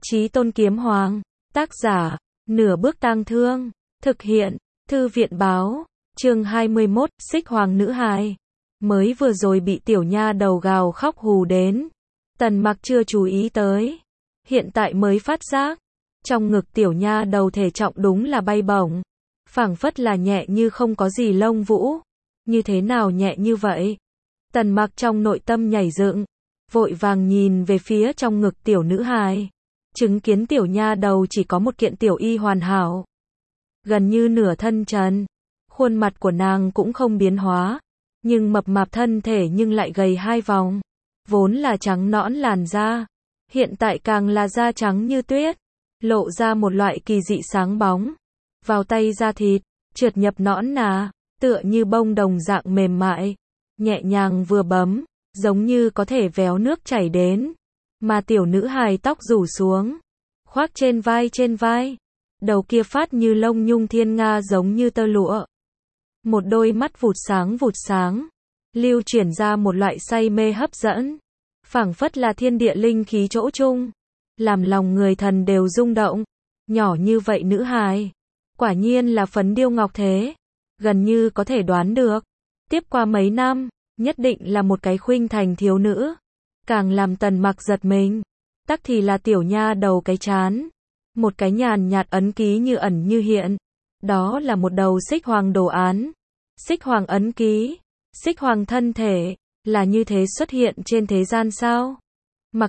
Chí Tôn Kiếm Hoàng, tác giả, Nửa Bước Tang Thương, thực hiện, Thư viện báo, chương 21, Xích Hoàng nữ hài. Mới vừa rồi bị tiểu nha đầu gào khóc hù đến. Tần Mặc chưa chú ý tới. Hiện tại mới phát giác. Trong ngực tiểu nha đầu thể trọng đúng là bay bổng. Phảng phất là nhẹ như không có gì lông vũ. Như thế nào nhẹ như vậy? Tần Mặc trong nội tâm nhảy dựng. Vội vàng nhìn về phía trong ngực tiểu nữ hài. Chứng kiến tiểu nha đầu chỉ có một kiện tiểu y hoàn hảo. Gần như nửa thân trần. Khuôn mặt của nàng cũng không biến hóa. Nhưng mập mạp thân thể nhưng lại gầy 2 vòng. Vốn là trắng nõn làn da. Hiện tại càng là da trắng như tuyết. Lộ ra một loại kỳ dị sáng bóng. Vào tay da thịt, trượt nhập nõn nà, tựa như bông đồng dạng mềm mại. Nhẹ nhàng vừa bấm, giống như có thể véo nước chảy đến. Mà tiểu nữ hài tóc rủ xuống. Khoác trên vai. Đầu kia phát như lông nhung thiên nga giống như tơ lụa. Một đôi mắt vụt sáng. Lưu chuyển ra một loại say mê hấp dẫn. Phảng phất là thiên địa linh khí chỗ chung. Làm lòng người thần đều rung động. Nhỏ như vậy nữ hài. Quả nhiên là phấn điêu ngọc thế. Gần như có thể đoán được. Tiếp qua mấy năm, nhất định là một cái khuynh thành thiếu nữ. Càng làm Tần Mặc giật mình. Tắc thì là tiểu nha đầu cái chán. Một cái nhàn nhạt ấn ký như ẩn như hiện. Đó là một đầu xích hoàng đồ án. Xích hoàng ấn ký. Xích hoàng thân thể. Là như thế xuất hiện trên thế gian sao? Mặc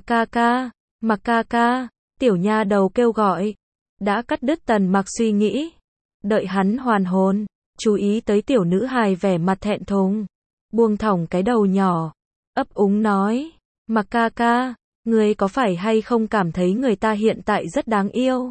ca ca. Tiểu nha đầu kêu gọi. Đã cắt đứt Tần Mặc suy nghĩ. Đợi hắn hoàn hồn. Chú ý tới tiểu nữ hài vẻ mặt thẹn thùng. Buông thõng cái đầu nhỏ. Ấp úng nói. Mặc ca, người có phải hay không cảm thấy người ta hiện tại rất đáng yêu?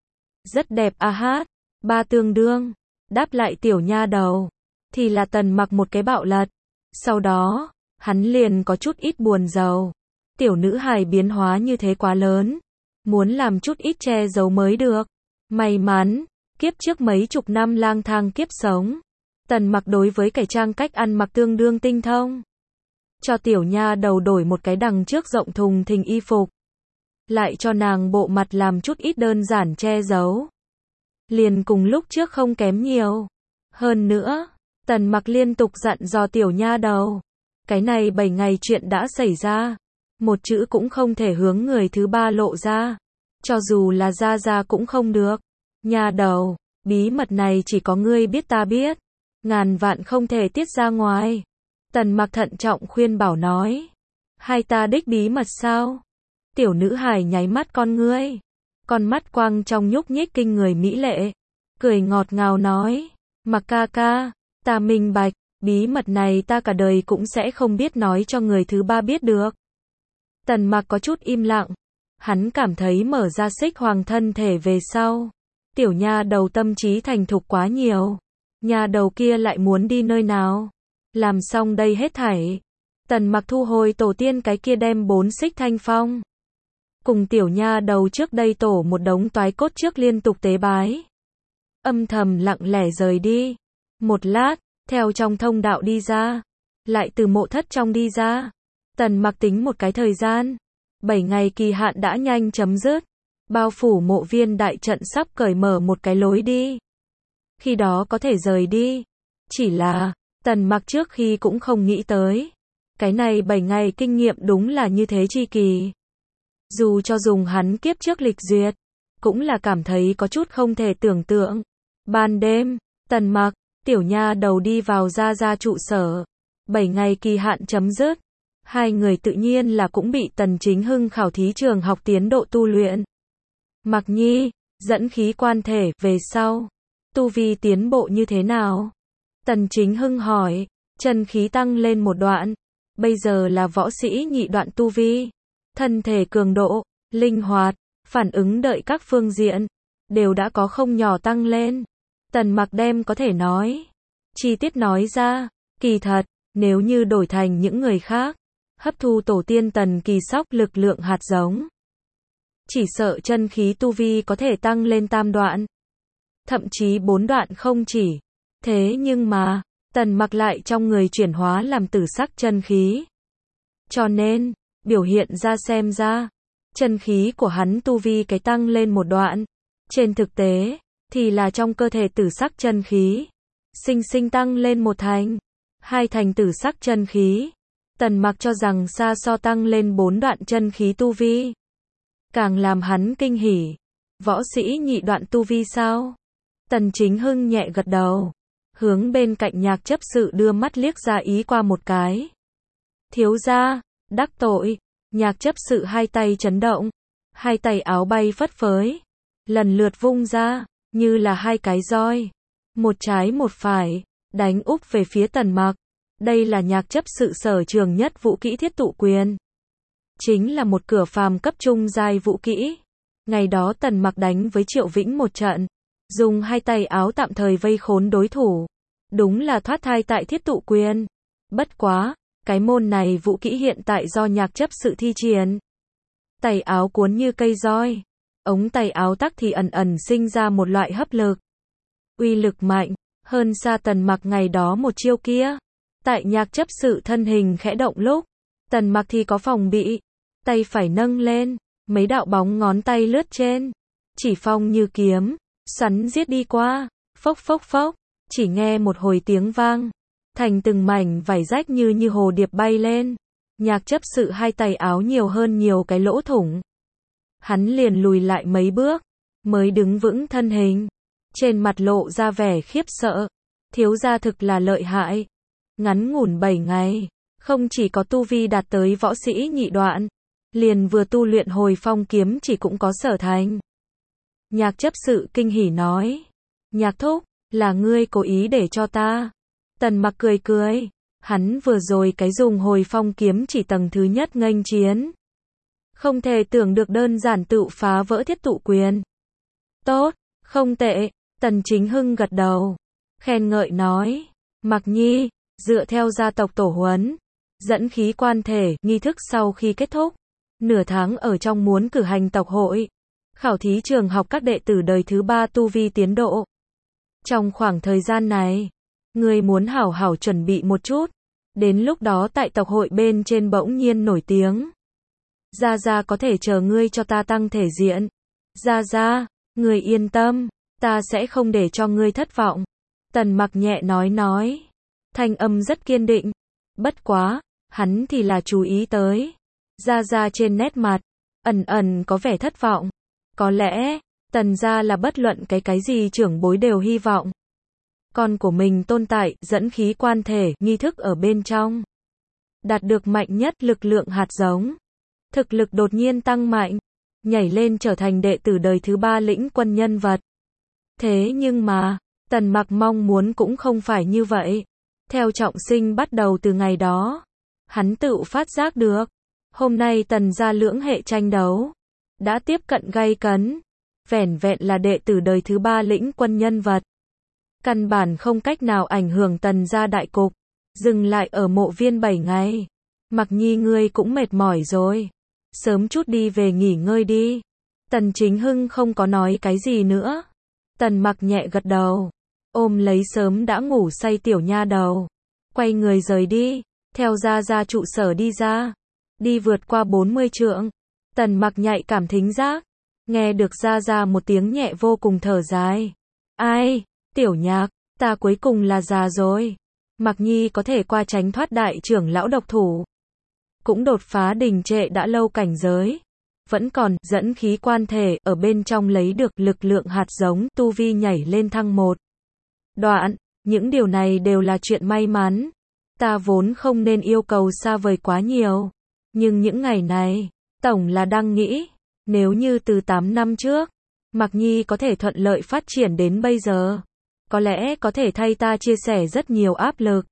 Rất đẹp à hát. Ba tương đương. Đáp lại tiểu nha đầu. Thì là Tần Mặc một cái bạo lật. Sau đó, hắn liền có chút ít buồn rầu. Tiểu nữ hài biến hóa như thế quá lớn. Muốn làm chút ít che giấu mới được. May mắn, kiếp trước mấy chục năm lang thang kiếp sống. Tần Mặc đối với cải trang cách ăn mặc tương đương tinh thông. Cho tiểu nha đầu đổi một cái đằng trước rộng thùng thình y phục. Lại cho nàng bộ mặt làm chút ít đơn giản che giấu. Liền cùng lúc trước không kém nhiều. Hơn nữa, Tần Mặc liên tục dặn dò tiểu nha đầu. Cái này 7 ngày chuyện đã xảy ra. Một chữ cũng không thể hướng người thứ ba lộ ra. Cho dù là ra cũng không được. Nha đầu, bí mật này chỉ có ngươi biết ta biết. Ngàn vạn không thể tiết ra ngoài. Tần Mặc thận trọng khuyên bảo nói. Hai ta đích bí mật sao? Tiểu nữ hài nháy mắt con ngươi. Con mắt quang trong nhúc nhích kinh người mỹ lệ. Cười ngọt ngào nói. Mặc ca, ta minh bạch. Bí mật này ta cả đời cũng sẽ không biết nói cho người thứ ba biết được. Tần Mặc có chút im lặng. Hắn cảm thấy mở ra xích hoàng thân thể về sau. Tiểu nha đầu tâm trí thành thục quá nhiều. Nhà đầu kia lại muốn đi nơi nào? Làm xong đây hết thảy. Tần Mặc thu hồi tổ tiên cái kia đem 4 xích thanh phong. Cùng tiểu nha đầu trước đây tổ một đống toái cốt trước liên tục tế bái. Âm thầm lặng lẽ rời đi. Một lát, theo trong thông đạo đi ra. Lại từ mộ thất trong đi ra. Tần Mặc tính một cái thời gian. 7 ngày kỳ hạn đã nhanh chấm dứt. Bao phủ mộ viên đại trận sắp cởi mở một cái lối đi. Khi đó có thể rời đi. Chỉ là, Tần Mặc trước khi cũng không nghĩ tới. Cái này 7 ngày kinh nghiệm đúng là như thế chi kỳ. Dù cho dùng hắn kiếp trước lịch duyệt, cũng là cảm thấy có chút không thể tưởng tượng. Ban đêm, Tần Mặc, tiểu nha đầu đi vào ra trụ sở. 7 ngày kỳ hạn chấm dứt. Hai người tự nhiên là cũng bị Tần Chính Hưng khảo thí trường học tiến độ tu luyện. Mặc nhi, dẫn khí quan thể về sau. Tu vi tiến bộ như thế nào? Tần Chính Hưng hỏi. Chân khí tăng lên một đoạn. Bây giờ là võ sĩ nhị đoạn tu vi. Thân thể cường độ, linh hoạt, phản ứng đợi các phương diện. Đều đã có không nhỏ tăng lên. Tần Mặc đem có thể nói. Chi tiết nói ra. Kỳ thật, nếu như đổi thành những người khác. Hấp thu tổ tiên Tần Kỳ Sóc lực lượng hạt giống. Chỉ sợ chân khí tu vi có thể tăng lên tam đoạn. Thậm chí 4 đoạn không chỉ. Thế nhưng mà, Tần Mặc lại trong người chuyển hóa làm tử sắc chân khí. Cho nên, biểu hiện ra xem ra, chân khí của hắn tu vi cái tăng lên một đoạn. Trên thực tế, thì là trong cơ thể tử sắc chân khí, sinh sinh tăng lên một thành, hai thành tử sắc chân khí. Tần Mặc cho rằng xa so tăng lên 4 đoạn chân khí tu vi. Càng làm hắn kinh hỉ. Võ sĩ nhị đoạn tu vi sao? Tần Chính Hưng nhẹ gật đầu. Hướng bên cạnh Nhạc chấp sự đưa mắt liếc ra ý qua một cái. Thiếu gia, đắc tội. Nhạc chấp sự hai tay chấn động. Hai tay áo bay phất phới. Lần lượt vung ra, như là hai cái roi. Một trái một phải, đánh úp về phía Tần Mặc. Đây là Nhạc chấp sự sở trường nhất vũ kỹ Thiết Tụ Quyền. Chính là một cửa phàm cấp trung giai vũ kỹ. Ngày đó Tần Mặc đánh với Triệu Vĩnh một trận, dùng hai tay áo tạm thời vây khốn đối thủ. Đúng là thoát thai tại Thiết Tụ Quyền. Bất quá, cái môn này vũ kỹ hiện tại do Nhạc chấp sự thi triển. Tay áo cuốn như cây roi, ống tay áo tắc thì ẩn ẩn sinh ra một loại hấp lực. Uy lực mạnh, hơn xa Tần Mặc ngày đó một chiêu kia. Tại Nhạc chấp sự thân hình khẽ động lúc, Tần Mặc thì có phòng bị, tay phải nâng lên, mấy đạo bóng ngón tay lướt trên, chỉ phong như kiếm, xoắn giết đi qua, phốc phốc phốc, chỉ nghe một hồi tiếng vang, thành từng mảnh vảy rách như hồ điệp bay lên. Nhạc chấp sự hai tay áo nhiều hơn nhiều cái lỗ thủng. Hắn liền lùi lại mấy bước, mới đứng vững thân hình, trên mặt lộ ra vẻ khiếp sợ. Thiếu gia thực là lợi hại. Ngắn ngủn 7 ngày, không chỉ có tu vi đạt tới võ sĩ nhị đoạn, liền vừa tu luyện Hồi Phong kiếm chỉ cũng có sở thành. Nhạc chấp sự kinh hỉ nói, Nhạc thúc, là ngươi cố ý để cho ta. Tần Mặc cười cười, hắn vừa rồi cái dùng Hồi Phong kiếm chỉ tầng thứ nhất nghênh chiến. Không thể tưởng được đơn giản tự phá vỡ Thiết Tụ Quyền. Tốt, không tệ. Tần Chính Hưng gật đầu, khen ngợi nói, Mặc Nhi, dựa theo gia tộc tổ huấn, dẫn khí quan thể, nghi thức sau khi kết thúc, nửa tháng ở trong muốn cử hành tộc hội, khảo thí trường học các đệ tử đời thứ 3 tu vi tiến độ. Trong khoảng thời gian này, ngươi muốn hảo hảo chuẩn bị một chút, đến lúc đó tại tộc hội bên trên bỗng nhiên nổi tiếng. Gia Gia có thể chờ ngươi cho ta tăng thể diện. Gia Gia, ngươi yên tâm, ta sẽ không để cho ngươi thất vọng. Tần Mặc nhẹ nói. Thanh âm rất kiên định. Bất quá, hắn thì là chú ý tới. Gia Gia trên nét mặt, ẩn ẩn có vẻ thất vọng. Có lẽ, Tần gia là bất luận cái gì trưởng bối đều hy vọng. Con của mình tồn tại, dẫn khí quan thể, nghi thức ở bên trong. Đạt được mạnh nhất lực lượng hạt giống. Thực lực đột nhiên tăng mạnh, nhảy lên trở thành đệ tử đời thứ 3 lĩnh quân nhân vật. Thế nhưng mà, Tần Mặc mong muốn cũng không phải như vậy. Theo trọng sinh bắt đầu từ ngày đó, hắn tự phát giác được, hôm nay Tần gia lưỡng hệ tranh đấu đã tiếp cận gay cấn, vẻn vẹn là đệ tử đời thứ 3 lĩnh quân nhân vật, căn bản không cách nào ảnh hưởng Tần gia đại cục. Dừng lại ở mộ viên 7 ngày. Mặc Nhi ngươi cũng mệt mỏi rồi, sớm chút đi về nghỉ ngơi đi. Tần Chính Hưng không có nói cái gì nữa. Tần Mặc nhẹ gật đầu, ôm lấy sớm đã ngủ say tiểu nha đầu, quay người rời đi, theo Gia Gia trụ sở đi ra. Đi vượt qua 40 trượng, Tần Mặc nhạy cảm thính giác, nghe được Gia Gia một tiếng nhẹ vô cùng thở dài. Ai, tiểu Nhạc, ta cuối cùng là già rồi. Mặc Nhi có thể qua tránh thoát đại trưởng lão độc thủ, cũng đột phá đình trệ đã lâu cảnh giới, vẫn còn dẫn khí quan thể ở bên trong lấy được lực lượng hạt giống, tu vi nhảy lên thăng 1 đoạn. Những điều này đều là chuyện may mắn. Ta vốn không nên yêu cầu xa vời quá nhiều, nhưng những ngày này, tổng là đang nghĩ, nếu như từ 8 năm trước, Mặc Nhi có thể thuận lợi phát triển đến bây giờ, có lẽ có thể thay ta chia sẻ rất nhiều áp lực.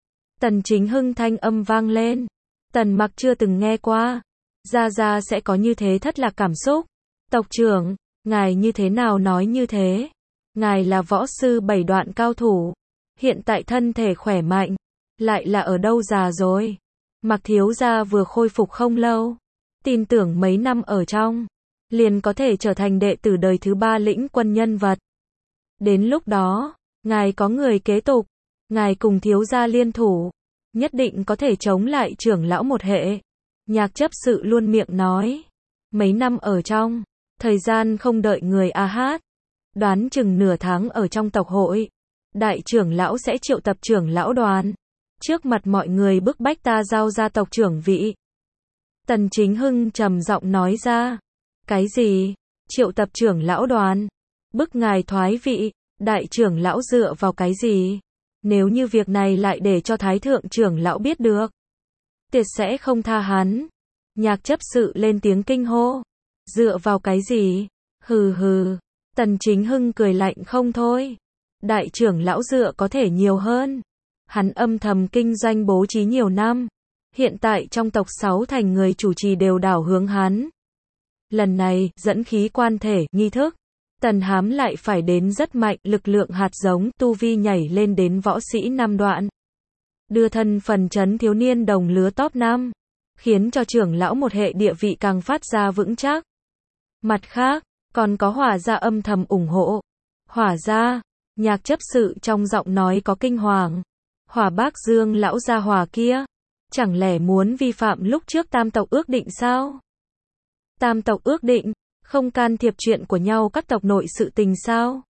Tần Chính Hưng thanh âm vang lên. Tần Mặc chưa từng nghe qua. Gia Gia sẽ có như thế thất lạc cảm xúc. Tộc trưởng, ngài như thế nào nói như thế? Ngài là võ sư 7 đoạn cao thủ, hiện tại thân thể khỏe mạnh, lại là ở đâu già rồi? Mặc thiếu gia vừa khôi phục không lâu, tin tưởng mấy năm ở trong, liền có thể trở thành đệ tử đời thứ 3 lĩnh quân nhân vật. Đến lúc đó, ngài có người kế tục, ngài cùng thiếu gia liên thủ, nhất định có thể chống lại trưởng lão một hệ. Nhạc chấp sự luôn miệng nói. Mấy năm ở trong, thời gian không đợi người a hát. Đoán chừng nửa tháng ở trong tộc hội. Đại trưởng lão sẽ triệu tập trưởng lão đoàn. Trước mặt mọi người bức bách ta giao ra tộc trưởng vị. Tần Chính Hưng trầm giọng nói ra. Cái gì? Triệu tập trưởng lão đoàn? Bức ngài thoái vị, đại trưởng lão dựa vào cái gì? Nếu như việc này lại để cho thái thượng trưởng lão biết được, tuyệt sẽ không tha hắn. Nhạc chấp sự lên tiếng kinh hô. Dựa vào cái gì? Hừ hừ. Tần Chính Hưng cười lạnh không thôi. Đại trưởng lão dựa có thể nhiều hơn. Hắn âm thầm kinh doanh bố trí nhiều năm. Hiện tại trong tộc 6 thành người chủ trì đều đảo hướng hắn. Lần này, dẫn khí quan thể, nghi thức. Tần Hám lại phải đến rất mạnh, lực lượng hạt giống, tu vi nhảy lên đến võ sĩ 5 đoạn. Đưa thân phần chấn thiếu niên đồng lứa top 5. Khiến cho trưởng lão một hệ địa vị càng phát ra vững chắc. Mặt khác, còn có Hỏa gia âm thầm ủng hộ. Hỏa gia, nhạc chấp sự trong giọng nói có kinh hoàng. Hỏa Bác Dương lão gia Hỏa kia, chẳng lẽ muốn vi phạm lúc trước tam tộc ước định sao? Tam tộc ước định, không can thiệp chuyện của nhau các tộc nội sự tình sao?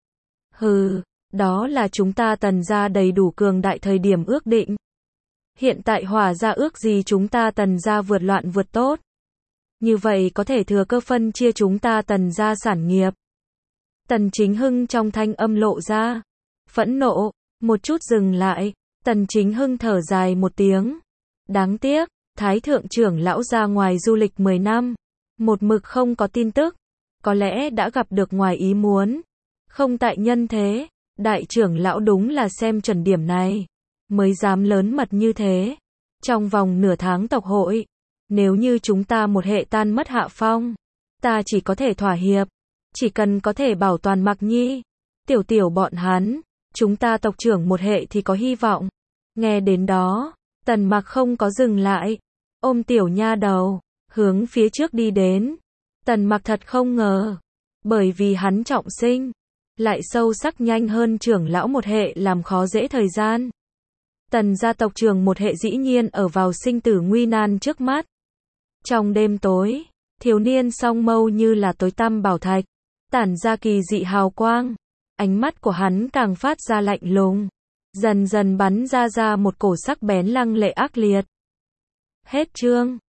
Hừ, đó là chúng ta Tần gia đầy đủ cường đại thời điểm ước định. Hiện tại Hỏa gia ước gì chúng ta Tần gia vượt loạn vượt tốt. Như vậy có thể thừa cơ phân chia chúng ta Tần gia sản nghiệp. Tần Chính Hưng trong thanh âm lộ ra phẫn nộ, một chút dừng lại, Tần Chính Hưng thở dài một tiếng. Đáng tiếc, Thái thượng trưởng lão ra ngoài du lịch 10 năm, một mực không có tin tức, có lẽ đã gặp được ngoài ý muốn, không tại nhân thế. Đại trưởng lão đúng là xem chuẩn điểm này, mới dám lớn mật như thế. Trong vòng nửa tháng tộc hội, nếu như chúng ta một hệ tan mất hạ phong, ta chỉ có thể thỏa hiệp, chỉ cần có thể bảo toàn Mạc Nhi, Tiểu Tiểu bọn hắn, chúng ta tộc trưởng một hệ thì có hy vọng. Nghe đến đó, Tần Mặc không có dừng lại, ôm tiểu nha đầu, hướng phía trước đi đến. Tần Mặc thật không ngờ, bởi vì hắn trọng sinh, lại sâu sắc nhanh hơn trưởng lão một hệ làm khó dễ thời gian. Tần gia tộc trưởng một hệ dĩ nhiên ở vào sinh tử nguy nan trước mắt. Trong đêm tối, thiếu niên song mâu như là tối tăm bảo thạch, tản ra kỳ dị hào quang. Ánh mắt của hắn càng phát ra lạnh lùng, dần dần bắn ra một cổ sắc bén lăng lệ ác liệt. Hết chương.